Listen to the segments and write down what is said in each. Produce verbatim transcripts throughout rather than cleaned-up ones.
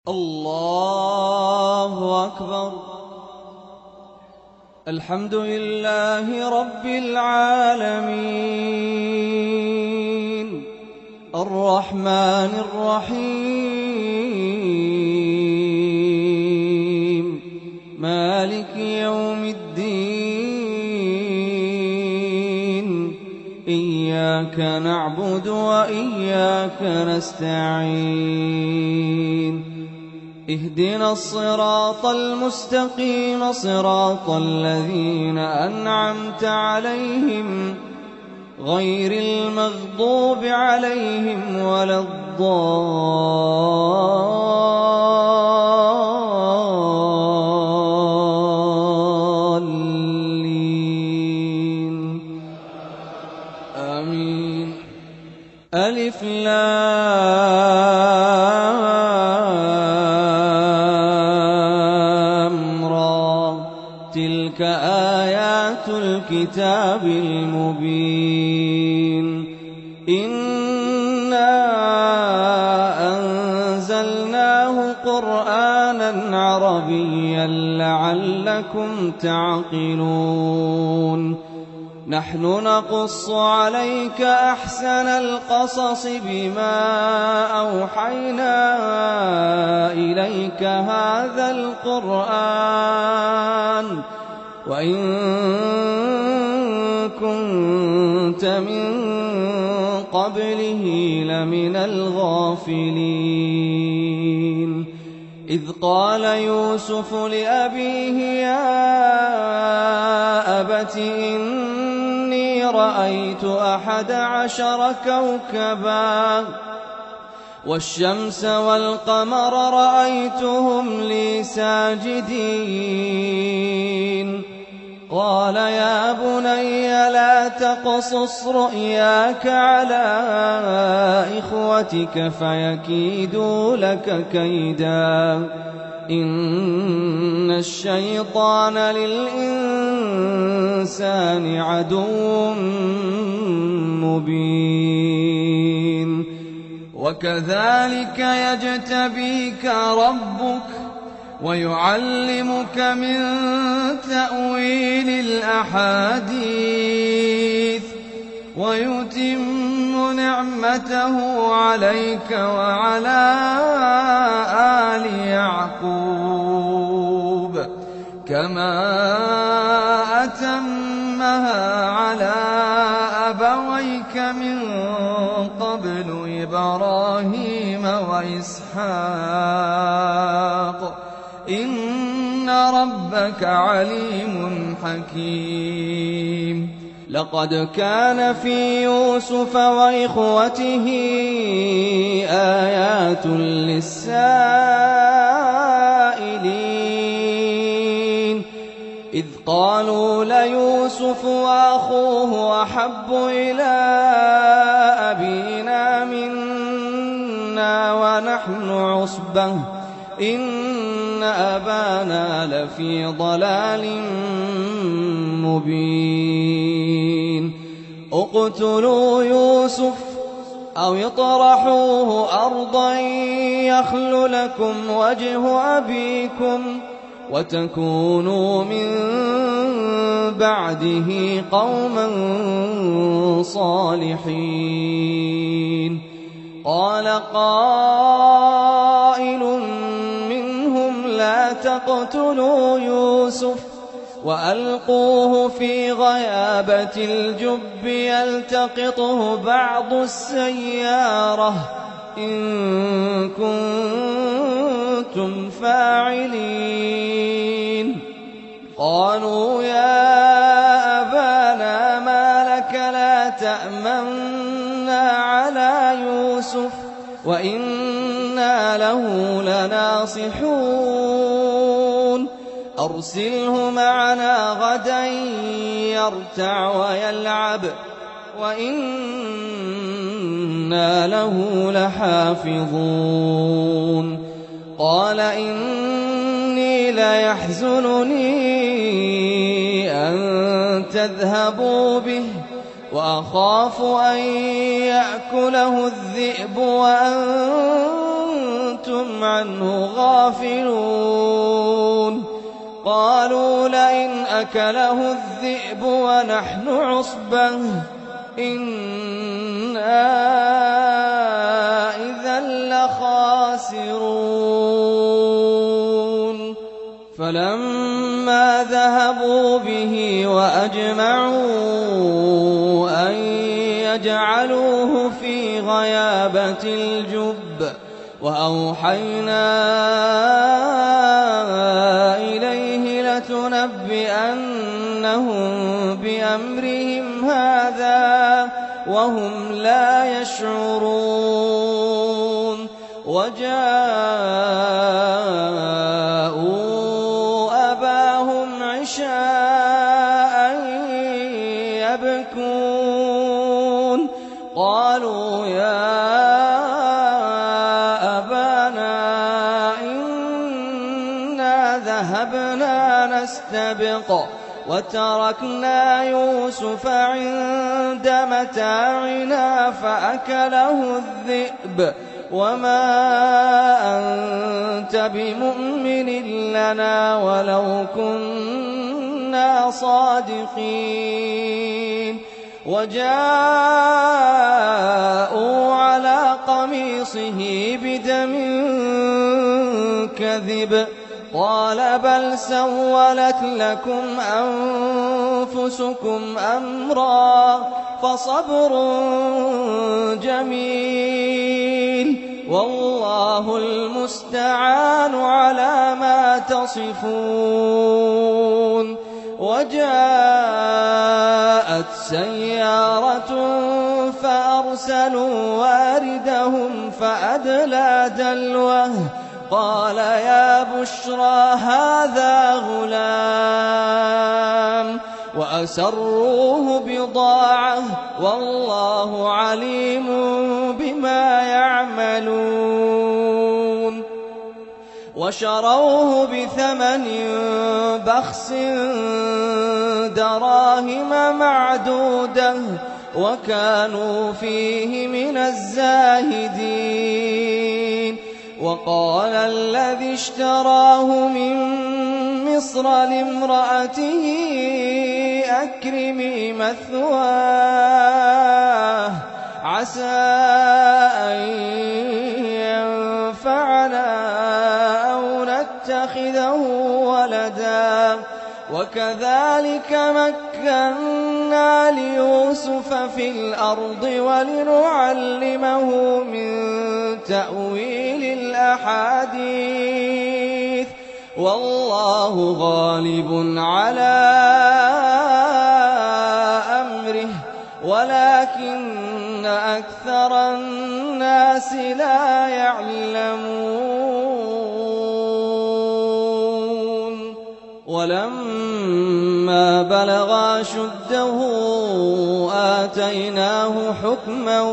الله أكبر. الحمد لله رب العالمين الرحمن الرحيم مالك يوم الدين إياك نعبد وإياك نستعين اهدنا الصراط المستقيم صراط الذين أنعمت عليهم غير المغضوب عليهم ولا الضالين آمين. ألف لام را تلك آيات الكتاب المبين إنا أنزلناه قرآنا عربيا لعلكم تعقلون. نحن نقص عليك أحسن القصص بما أوحينا إليك هذا القرآن وإن كنت من قبله لمن الغافلين. إذ قال يوسف لأبيه يا أبت إني رأيت أحد عشر كوكبا والشمس والقمر رأيتهم لي ساجدين. قال يا بني لا تقصص رؤياك على إخوتك فيكيدوا لك كيدا إن الشيطان للإنسان عدو مبين. وكذلك يجتبيك ربك ويعلمك من تأويل الأحاديث ويتم نعمته عليك وعلى آل يعقوب كما أتمها على أبويك من قبل إبراهيم وإسحاق إن ربك عليم حكيم. لقد كان في يوسف وإخوته آيات للسائلين إذ قالوا ليوسف وأخوه أحب إلى أبينا منا ونحن عصبة إن أبانا لفي ضلال مبين. اقتلوا يوسف أو اطرحوه أرضا يخل لكم وجه أبيكم وتكونوا من بعده قوما صالحين. قال قائل منهم لا تقتلوا يوسف وألقوه في غيابة الجب يلتقطه بعض السيارة إن كنتم فاعلين. قالوا يا أبانا ما لك لا تأمنا على يوسف وإنا له لناصحون أرسله معنا غدا يرتع ويلعب وإنا له لحافظون. قال إني ليحزنني أن تذهبوا به وأخاف أن يأكله الذئب وأنتم كنتم عنه غافلون قالوا لئن أكله الذئب ونحن عصبة إنا إذا لخاسرون فلما ذهبوا به وأجمعوا أن يجعلوه في غيابة الجب وأوحينا إليه لتنبئنهم بأمرهم هذا وهم لا يشعرون وجاءوا أباهم عشاء يبكون قالوا يا ذهبنا نستبق وتركنا يوسف عند متاعنا فأكله الذئب وما أنت بمؤمن لنا ولو كنا صادقين وجاءوا على قميصه بدم كذب قال بل سولت لكم أنفسكم أمرا فصبر جميل والله المستعان على ما تصفون وجاءت سيارة فأرسلوا واردهم فأدلى دلوه قال يا بشرى هذا غلام وأسروه بضاعة والله عليم بما يعملون وشروه بثمن بخس دراهم معدودة وكانوا فيه من الزاهدين وقال الذي اشتراه من مصر لامرأته أكرمي مثواه عسى أن ينفعنا أو نتخذه ولدا وكذلك مكنا ليوسف في الأرض ولنعلمه من تأويل الأحاديث والله غالب على أمره ولكن أكثر الناس لا يعلمون ولما بلغ أشده آتيناه حكما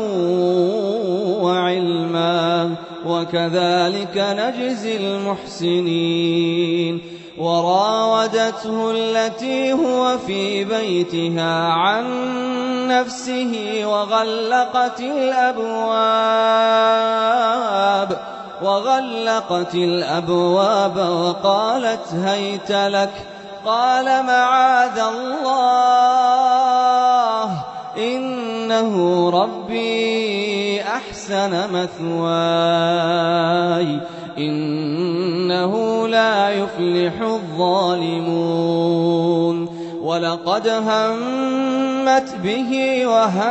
وعلما وكذلك نجزي المحسنين وراودته التي هو في بيتها عن نفسه وغلقت الأبواب وغلقت الأبواب وقالت هيت لك قال معاذ الله إنه ربي أحسن مثواي إنه لا يفلح الظالمون ولقد همت به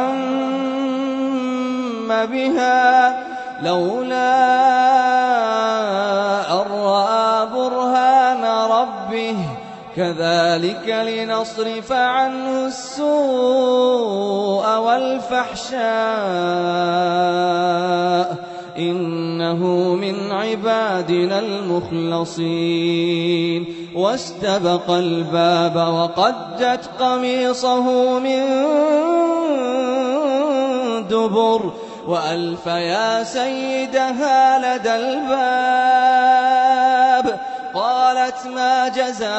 وهم بها لولا أن رأى برهان ربه كذلك لنصرف عنه السوء والفحشاء إنه من عبادنا المخلصين واستبق الباب وقدت قميصه من دبر وألف يا سيدها لدى الباب قالت ما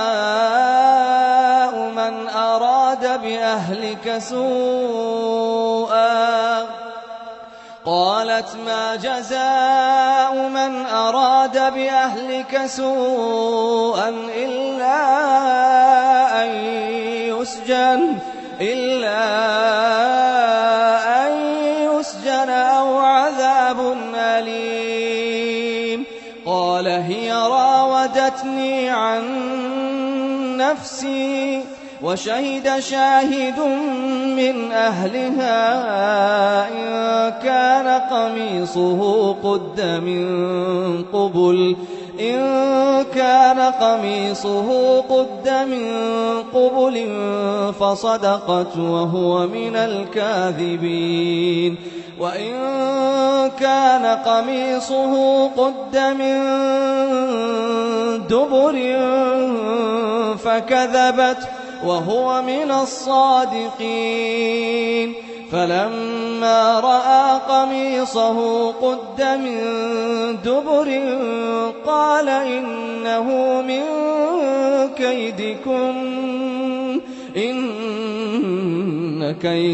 جزاء من أراد بأهلك سوءا قال قالت ما جزاء من أراد بأهلك سوءا إلا أن يسجن إلا أن يسجن أو عذاب أليم قال هي راودتني عن نفسي وشهد شاهد من أهلها إن كان قميصه قد من قبل إن كان قميصه قد من قبل فصدقت وهو من الكاذبين وإن كان قميصه قد من دبر فكذبت وهو من الصادقين فلما رأى قميصه قد من دبر قال إنه من كيدكن إن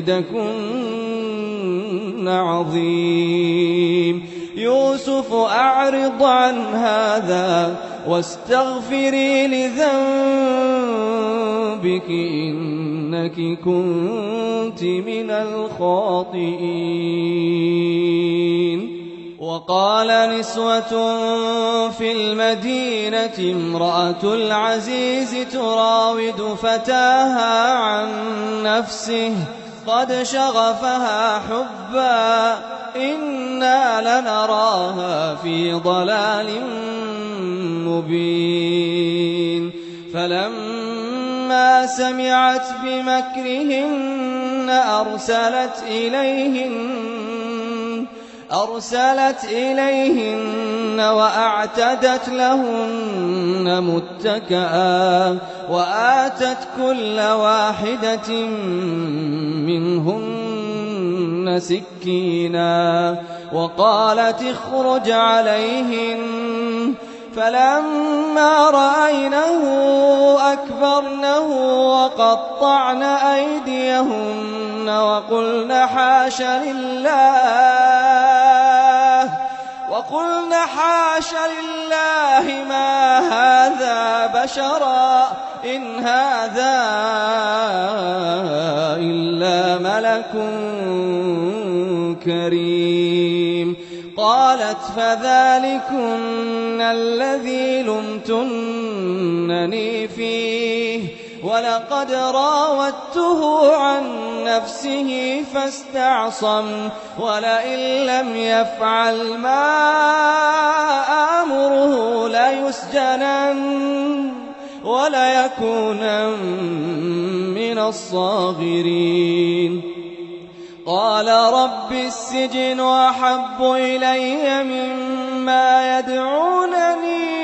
كيدكن عظيم يوسف أعرض عن هذا واستغفري لذنبك إنك كنت من الخاطئين وقال نسوة في المدينة امرأة العزيز تراود فتاها عن نفسه قد شغفها حبا إنا لنراها في ضلال مبين فلما سمعت بمكرهن أرسلت إليهن أرسلت إليهن وأعتدت لهن متكئا وآتت كل واحدة منهن سكينا وقالت اخرج عليهن فلما رأينه أكبرنه وقطعن أيديهن وقلن حاش لله وقلن حاش لله ما هذا بشرا إن هذا إلا ملك كريم قالت فذلكن الذي لمتنني فيه ولقد راودته عن نفسه فاستعصم ولئن لم يفعل ما آمره ليسجنن وليكونن من الصاغرين قال رب السجن أحب إلي مما يدعونني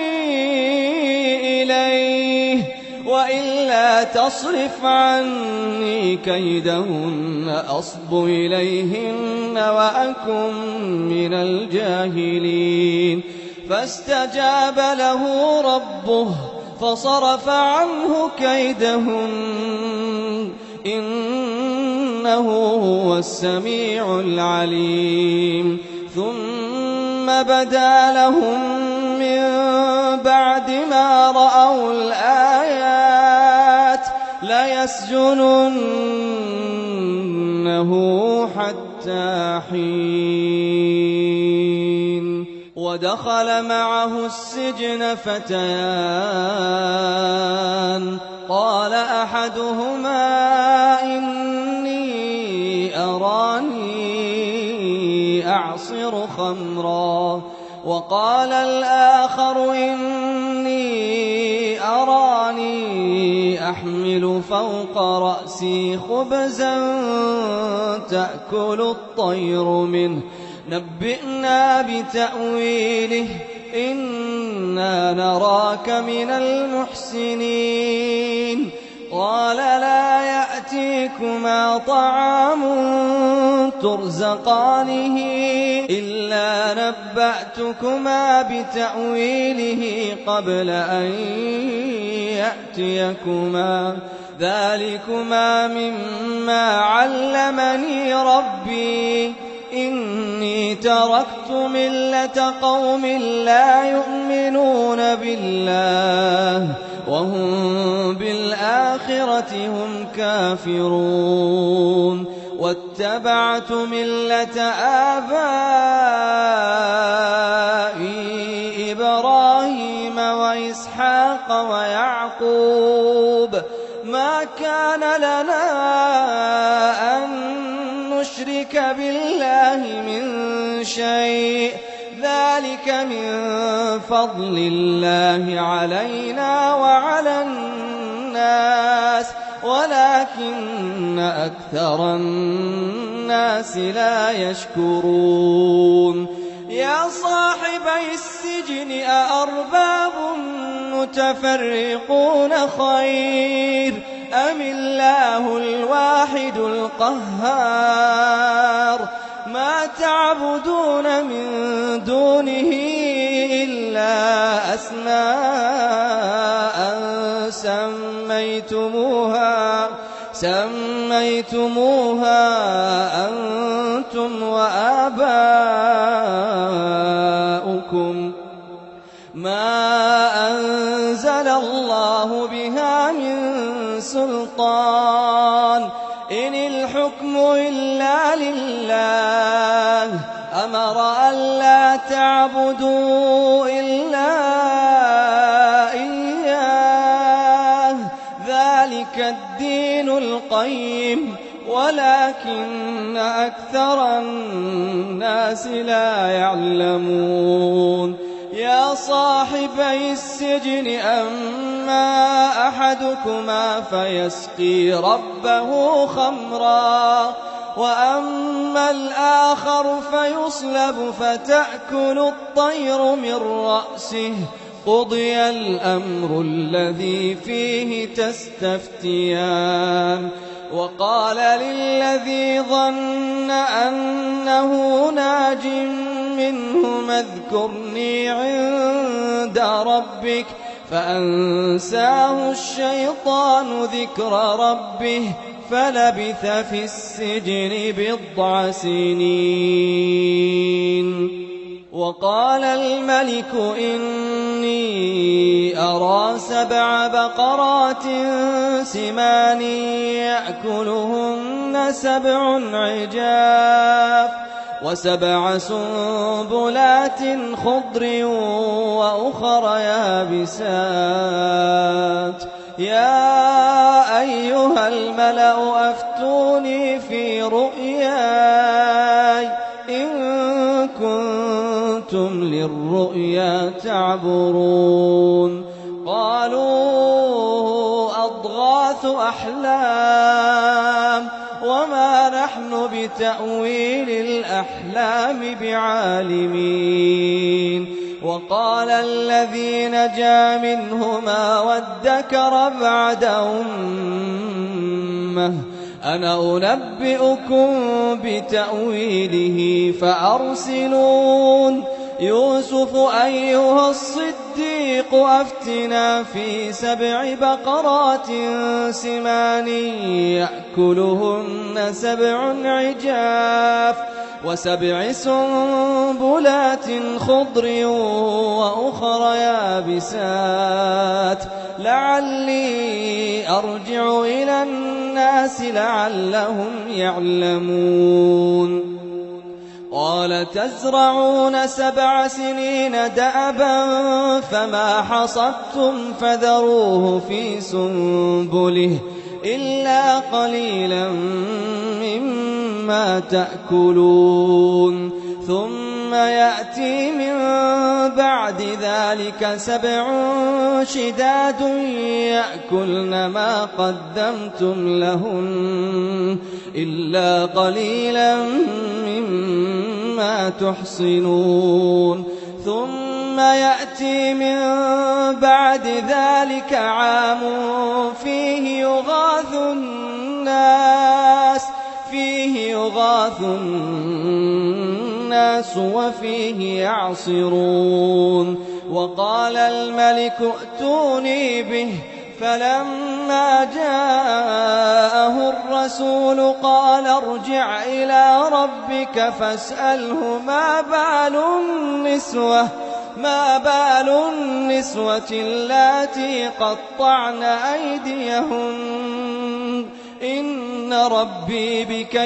إليه وإلا تصرف عني كيدهن أصب إليهن وأكن من الجاهلين فاستجاب له ربه فصرف عنه كيدهن إنه هو السميع العليم ثم بدا لهم من بعد ما رأوا الآيات ليسجننه حتى حين ودخل معه السجن فتيان قال أحدهما إني أراني أعصر خمرا وقال الآخر إني أراني أحمل فوق رأسي خبزا تأكل الطير منه نبئنا بتأويله إنا نراك من المحسنين قال لا يأتيكما طعام ترزقانه إلا نبأتكما بتأويله قبل أن يأتيكما ذلكما مما علمني ربي إني تركت ملة قوم لا يؤمنون بالله وهم بالآخرة هم كافرون واتبعت ملة آبائي إبراهيم وإسحاق ويعقوب ما كان لنا أن نشرك بالله من شيء ذلك من فضل الله علينا وعلى الناس ولكن أكثر الناس لا يشكرون يا صاحبي السجن أأرباب متفرقون خير أم الله الواحد القهار ما تعبدون من دونه إلا أسماء سميتموها سميتموها أنتم وآباؤكم ما أنزل الله بها من سلطان إن الحكم إلا لله أمر ألا تعبدوا إلا إياه ذلك الدين القيم ولكن أكثر الناس لا يعلمون يا صاحبي السجن أما أحدكما فيسقي ربه خمرا وأما الآخر فيصلب فتأكل الطير من رأسه قضي الأمر الذي فيه تستفتيان وقال للذي ظن أنه ناج منهما اذكرني عند ربك فأنساه الشيطان ذكر ربه فلبث في السجن بضع سنين وقال الملك إني أرى سبع بقرات سمان يأكلهن سبع عجاف وسبع سنبلات خضر وأخر يابسات يا أيها الملأ أفتوني في رؤياي إن كنتم للرؤيا تعبرون قالوا أضغاث أحلام وما نحن بتأويل الأحلام بعالمين وقال الذي نجا منهما وادكر بعد أمة أنا أنبئكم بتأويله فأرسلون يوسف أيها الصديق أفتنا في سبع بقرات سمان يأكلهن سبع عجاف وسبع سنبلات خضر وأخر يابسات لعلي أرجع إلى الناس لعلهم يعلمون قال تزرعون سبع سنين دأبا فما حصدتم فذروه في سنبله إلا قليلا مما تأكلون ثم يأتي من بعد ذلك سبع شداد يأكلن ما قدمتم لهن إلا قليلا مما تحصنون ثم يأتي من بعد ذلك عام فيه يغاث الناس فيه يغاث الناس وفيه يعصرون وقال الملك ائتوني به فلما جاءه الرسول قال ارجع إلى ربك فاسأله ما بال النسوة ما بال النسوة اللاتي قطعن أيديهن إن ربي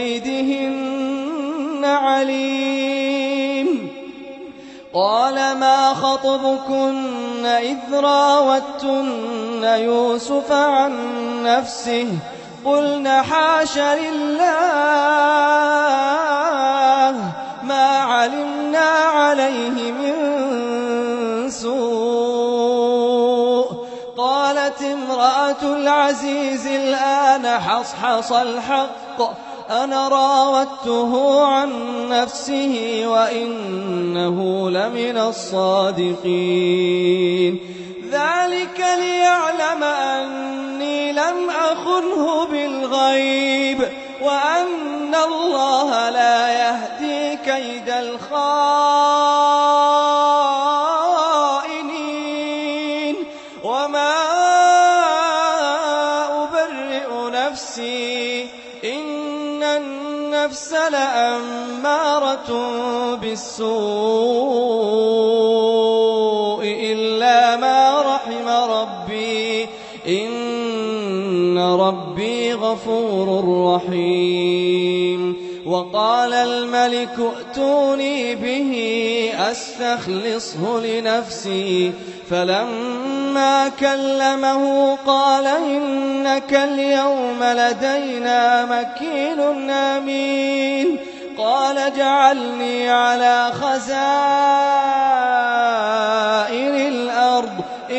بكيدهن عليم. قال ما خطبكن إذ راوتن يوسف عن نفسه قلن حاش لله ما علمنا عليه من سوء. قالت امرأة العزيز الآن حصحص الحق أنا راودته عن نفسه وإنه لمن الصادقين. ذلك ليعلم أني لم أخنه بالغيب وأن الله لا يهدي كيد الخائنين. وما أبرئ نفسي إن النفس لأمارة بالسوء إلا ما رحم ربي إن ربي غفور رحيم. وقال الملك ائتوني به أستخلصه لنفسي فلما كلمه قال إنك اليوم لدينا مكين أمين. قال اجعلني على خزائن الأرض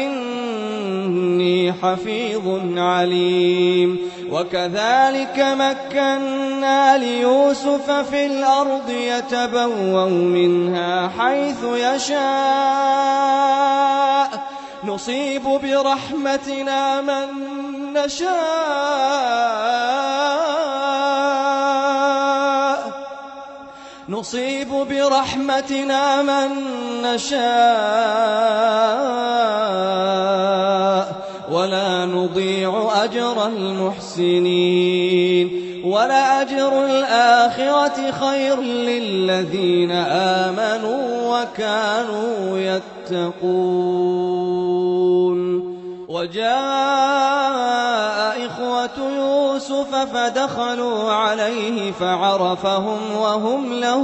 إني حفيظ عليم. وكذلك مكنا ليوسف في الأرض يتبوأ منها حيث يشاء نصيب برحمتنا من نشاء نصيب برحمتنا من نشاء ولا نضيع أجر المحسنين. ولأجر الآخرة خير للذين آمنوا وكانوا يتقون. وجاء إخوة يوسف فدخلوا عليه فعرفهم وهم له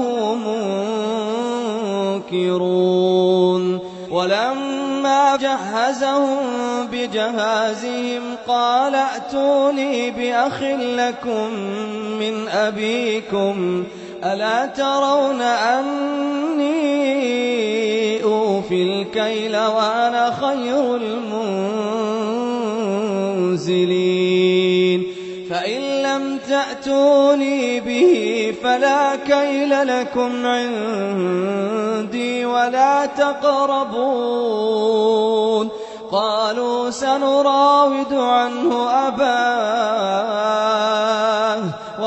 منكرون. ولما جهزهم بجهازهم قال ائتوني بأخ لكم من أبيكم ألا ترون أني أوفي الكيل وأنا خير المنزلين. فإن لم تأتوني به فلا كيل لكم عندي ولا تقربون. قالوا سنراود عنه أباه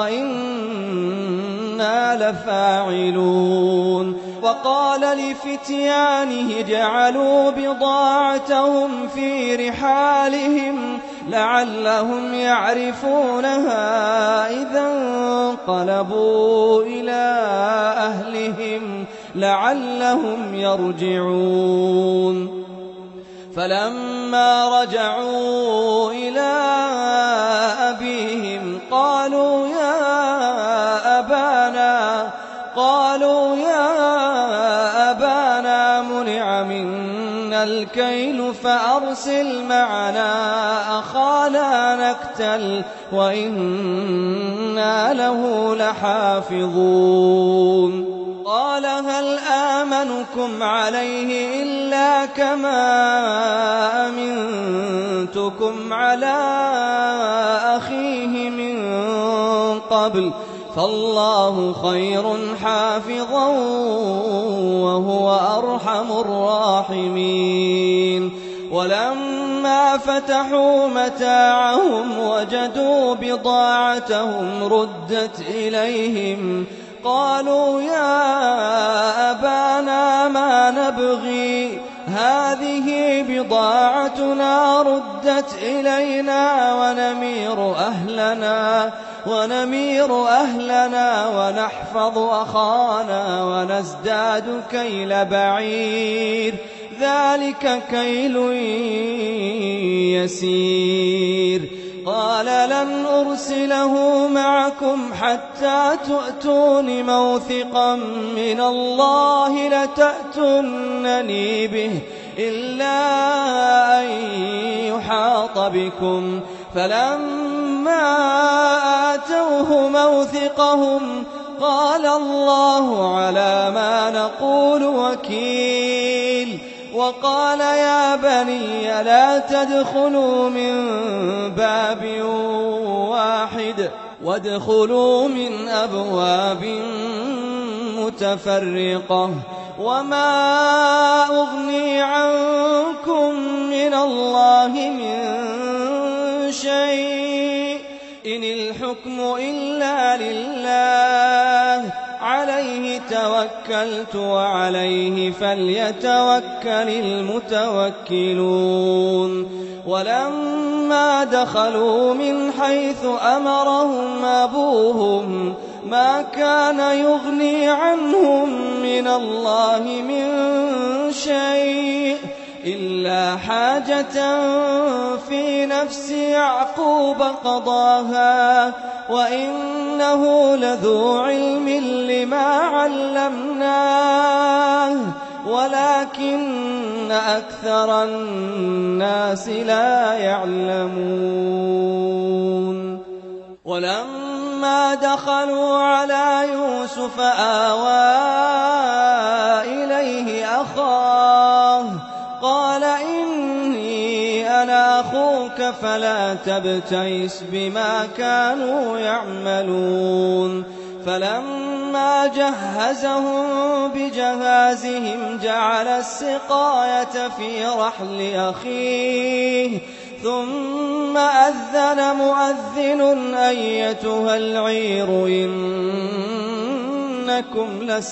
وإنا لفاعلون. وقال لفتيانه جعلوا بضاعتهم في رحالهم لعلهم يعرفونها إذا انقلبوا إلى أهلهم لعلهم يرجعون. فلما رجعوا إلى أبيهم قالوا يا أبانا قالوا يا أبانا منع منا الكيل فأرسل معنا أخانا نكتل وإنا له لحافظون. قال هل آمنكم عليه إلا كما أمنتكم على أخيه من قبل فالله خير حافظا وهو أرحم الراحمين. ولما فتحوا متاعهم وجدوا بضاعتهم ردت إليهم قالوا يا أبانا ما نبغي هذه بضاعتنا ردت إلينا ونمير أهلنا ونمير أهلنا ونحفظ أخانا ونزداد كيل بعير ذلك كيل يسير. قال لن أرسله معكم حتى تؤتون موثقا من الله لتأتونني به إلا أن يحاط بكم. فلما آتوه موثقهم قال الله على ما نقول وكيل. وقال يا بني لا تدخلوا من باب واحد وادخلوا من أبواب متفرقة وما أغني عنكم من الله من شيء إن الحكم إلا لله عليه توكلت وعليه فليتوكل المتوكلون. ولما دخلوا من حيث أمرهم أبوهم ما كان يغني عنهم من الله من شيء إلا حاجة في نفس يعقوب قضاها وإنه لذو علم لما علمناه ولكن أكثر الناس لا يعلمون. ولما دخلوا على يوسف آوى إليه أخاه قال إني أنا أخوك فلا تبتئس بما كانوا يعملون. فلما جهزهم بجهازهم جعل السقاية في رحل أخيه ثم أذن مؤذن أيتها العير إنكم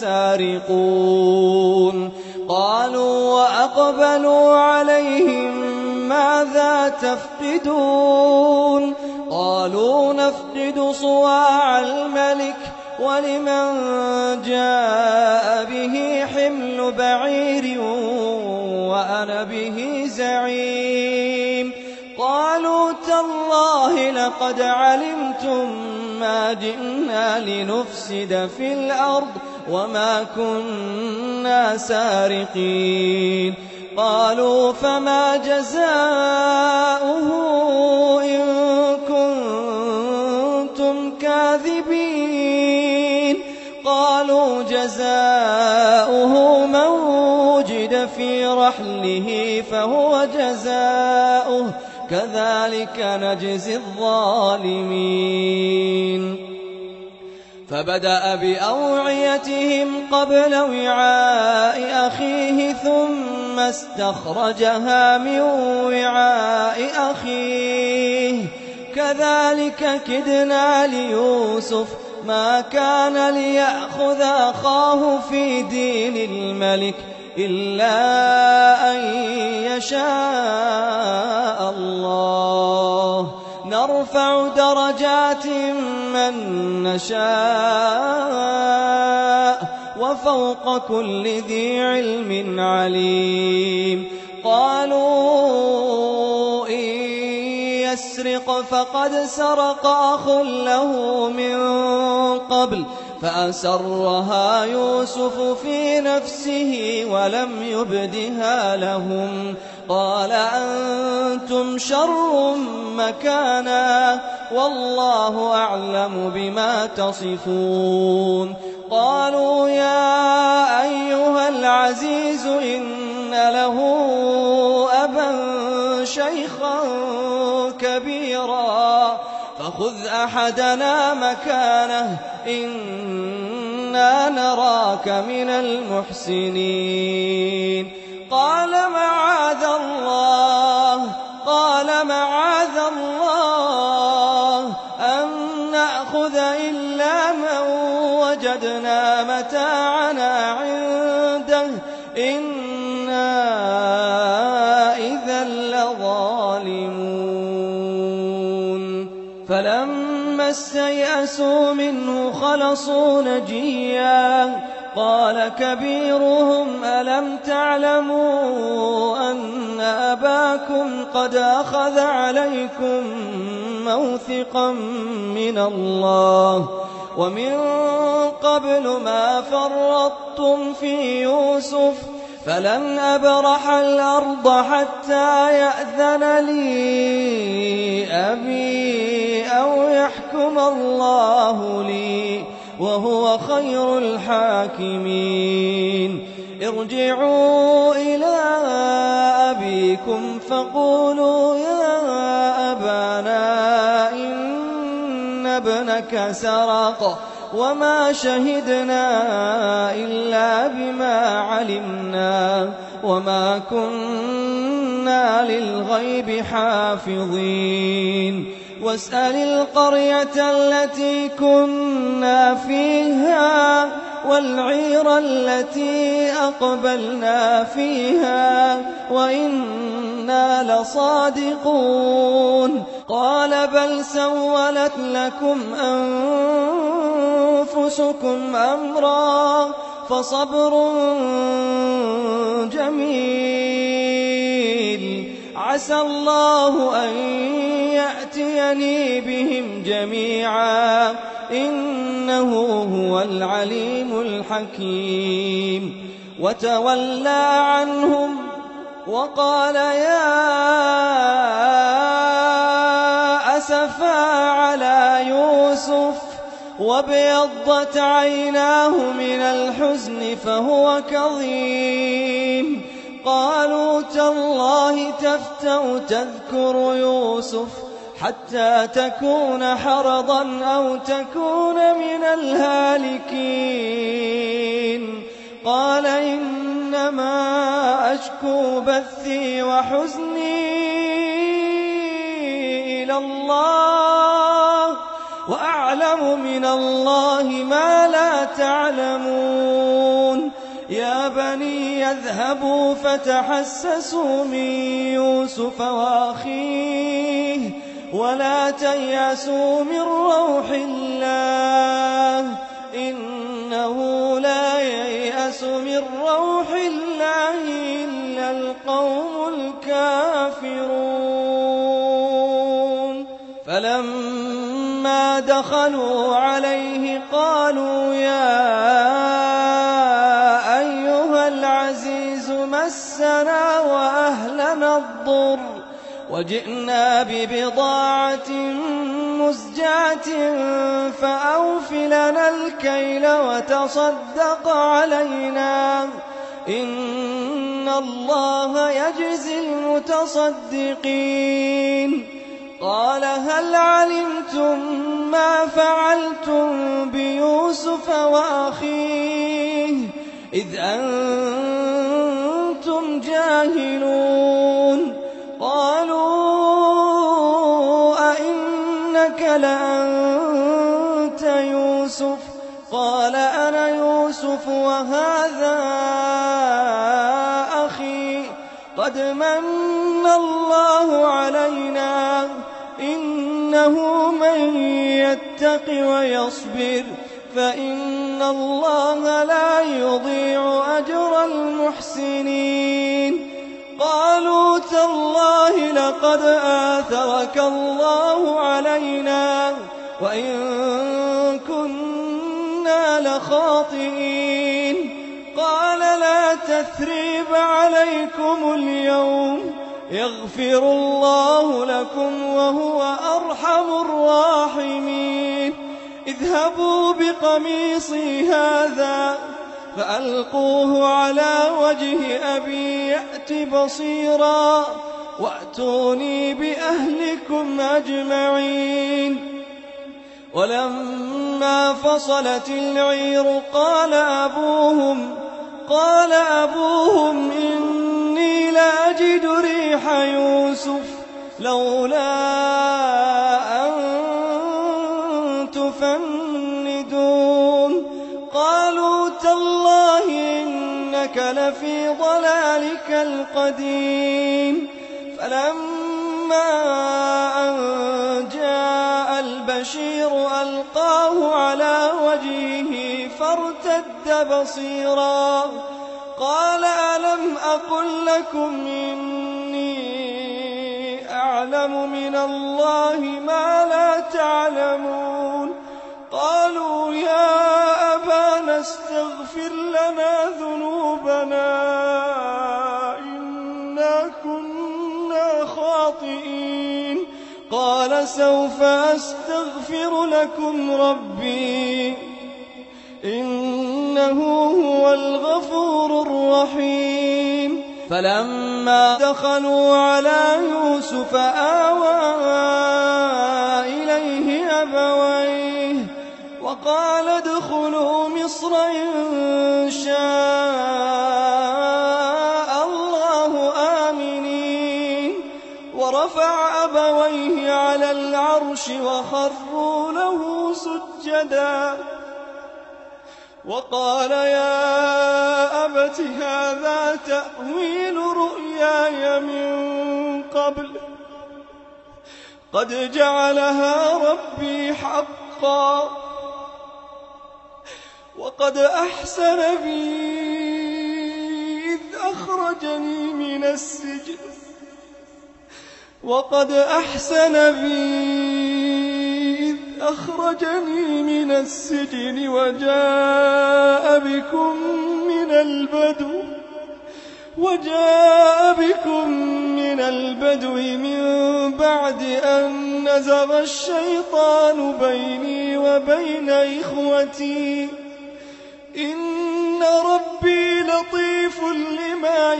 لسارقون. قالوا وأقبلوا عليهم ماذا تفقدون؟ قالوا نفقد صواع الملك ولمن جاء به حمل بعير وأنا به زعيم. قالوا تالله لقد علمتم ما جئنا لنفسد في الأرض وما كنا سارقين. قالوا فما جزاؤه إن كنتم كاذبين؟ قالوا جزاؤه من وجد في رحله فهو جزاؤه كذلك نجزي الظالمين. فبدأ بأوعيتهم قبل وعاء أخيه ثم استخرجها من وعاء أخيه كذلك كدنا ليوسف ما كان ليأخذ أخاه في دين الملك إلا أن يشاء الله نرفع درجات من نشاء وفوق كل ذي علم عليم. قالوا إن يسرق فقد سرق أخ له من قبل فأسرها يوسف في نفسه ولم يبدها لهم. قال أنتم شر مكانا والله أعلم بما تصفون. قالوا يا أيها العزيز إن له أبا شيخا كبيرا فخذ أحدنا مكانه إنا نراك من المحسنين. قال معاذ الله قال معاذ الله أن نأخذ إلا من وجدنا متاعنا عنده إنا لظالمون فلما استيأسوا منه خلصوا نجيا قال كبيرهم ألم تعلموا أن أباكم قد أخذ عليكم موثقا من الله ومن قبل ما فرطتم في يوسف فلن أبرح الأرض حتى يأذن لي أبي أو يحكم الله لي وهو خير الحاكمين ارجعوا إلى أبيكم فقولوا يا أبانا إن ابنك سرق وما شهدنا إلا بما علمنا وما كنا للغيب حافظين واسأل القرية التي كنا فيها والعير التي أقبلنا فيها وإنا لصادقون قال بل سولت لكم أنفسكم أمرا فصبر جميل عسى الله أن يأتيني بهم جميعا إنه هو العليم الحكيم وتولى عنهم وقال يا أسفا على يوسف وابيضت عيناه من الحزن فهو كظيم قالوا تالله تفتأ تذكر يوسف حتى تكون حرضا أو تكون من الهالكين قال إنما أشكو بثي وحزني إلى الله وأعلم من الله ما لا تعلمون يا بني يذهبوا فتحسسوا من يوسف وأخيه ولا تيأسوا من روح الله إنه لا ييأس من روح الله إلا القوم الكافرون فلما دخلوا عليه قالوا يا أيها العزيز مسنا وأهلنا الضر وجئنا ببضاعة مزجاة فأوف لنا الكيل وتصدق علينا إن الله يجزي المتصدقين قال هل علمتم ما فعلتم بيوسف وأخيه إذ أنتم جاهلون قالوا أئنك لأنت يوسف قال أنا يوسف وهذا أخي قد من الله علينا إنه من يتق ويصبر فإن الله لا يضيع أجر المحسنين قالوا تالله لقد آثرك الله علينا وإن كنا لخاطئين قال لا تثريب عليكم اليوم يغفر الله لكم وهو أرحم الراحمين اذهبوا بقميصي هذا فألقوه على وجه أبي يأت بصيرا وأتوني بأهلكم أجمعين ولما فصلت العير قال أبوهم قال أبوهم إني لأجد ريح يوسف لولا أن تفندون قالوا تالله إنك لفي ضلالك القديم فلما أن جاء البشير ألقاه على وجهه فارتد بصيرا قال ألم أقل لكم إني أعلم من الله ما لا تعلمون قالوا يا أبانا استغفر لنا ذنوبنا إنا كنا خاطئين قال سوف أستغفر لكم ربي إنه هو الغفور الرحيم فلما دخلوا على يوسف آوى إليه أبويه وقال ادخلوا مصر إن شاء الله آمنين ورفع أبويه على العرش وخروا له سجدا وقال يا أبت هذا تأويل رؤياي من قبل قد جعلها ربي حقا وقد أحسن بي إذ أخرجني من السجن وقد أحسن بي أخرجني من السجن وجاء بكم من البدو وجاء بكم من البدو من بعد أن نزغ الشيطان بيني وبين إخوتي إن ربي لطيف لما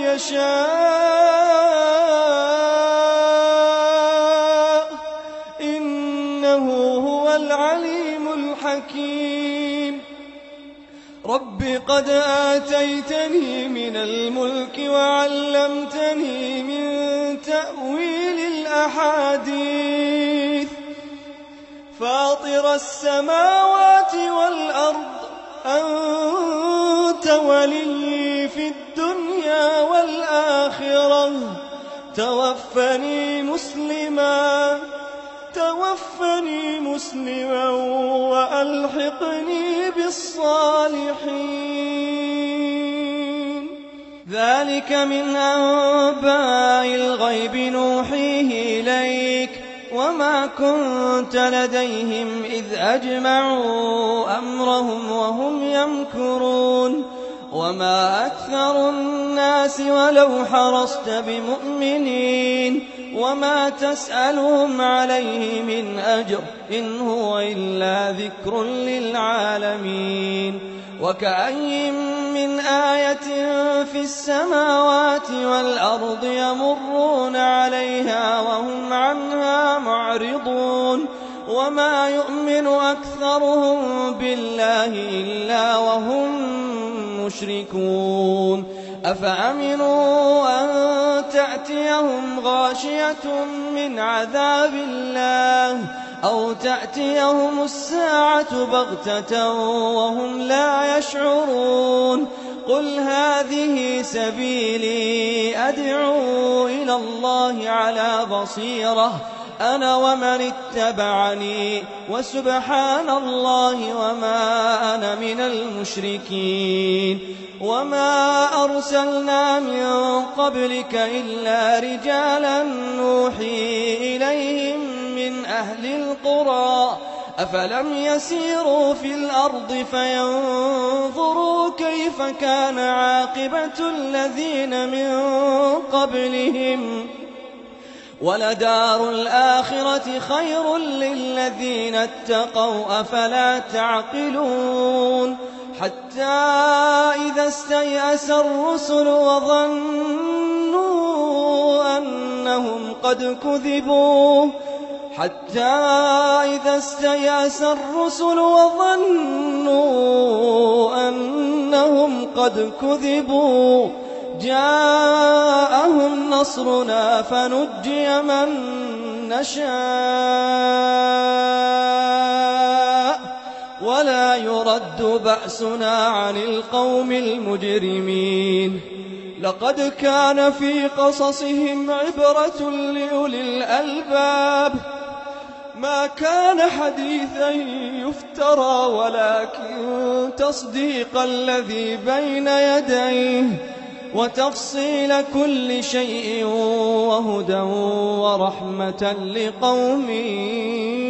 يشاء إنه هو العليم الحكيم رب قد آتيتني من الملك وعلمتني من تأويل الأحاديث فاطر السماوات والأرض أنت ولي في الدنيا والآخرة توفني مسلما توفني مسلما وألحقني بالصالحين ذلك من أنباء الغيب نوحيه إليك وما كنت لديهم إذ أجمعوا أمرهم وهم يمكرون وما أكثر الناس ولو حرصت بمؤمنين وما تسألهم عليه من أجر إن هو إلا ذكر للعالمين وكأي من آية في السماوات والأرض يمرون عليها وهم عنها معرضون وما يؤمن أكثرهم بالله إلا وهم مشركون أفأمنوا أن تأتيهم غاشية من عذاب الله أو تأتيهم الساعة بغتة وهم لا يشعرون قل هذه سبيلي أدعو إلى الله على بصيرة أنا ومن اتبعني وسبحان الله وما أنا من المشركين وما أرسلنا من قبلك إلا رجالا نوحي إليهم من أهل القرى أفلم يسيروا في الأرض فينظروا كيف كان عاقبة الذين من قبلهم ولدار الآخرة خير للذين اتقوا أفلا تعقلون حتى إذا استيأس الرسل وظنوا أنهم قد كذبوا حتى إذا استيأس الرسل وظنوا أنهم قد كذبوا جاءهم نصرنا فنجي من نشاء ولا يرد بأسنا عن القوم المجرمين لقد كان في قصصهم عبرة لأولي الألباب ما كان حديثا يفترى ولكن تصديق الذي بين يديه وتفصيل كل شيء وهدى ورحمة لقوم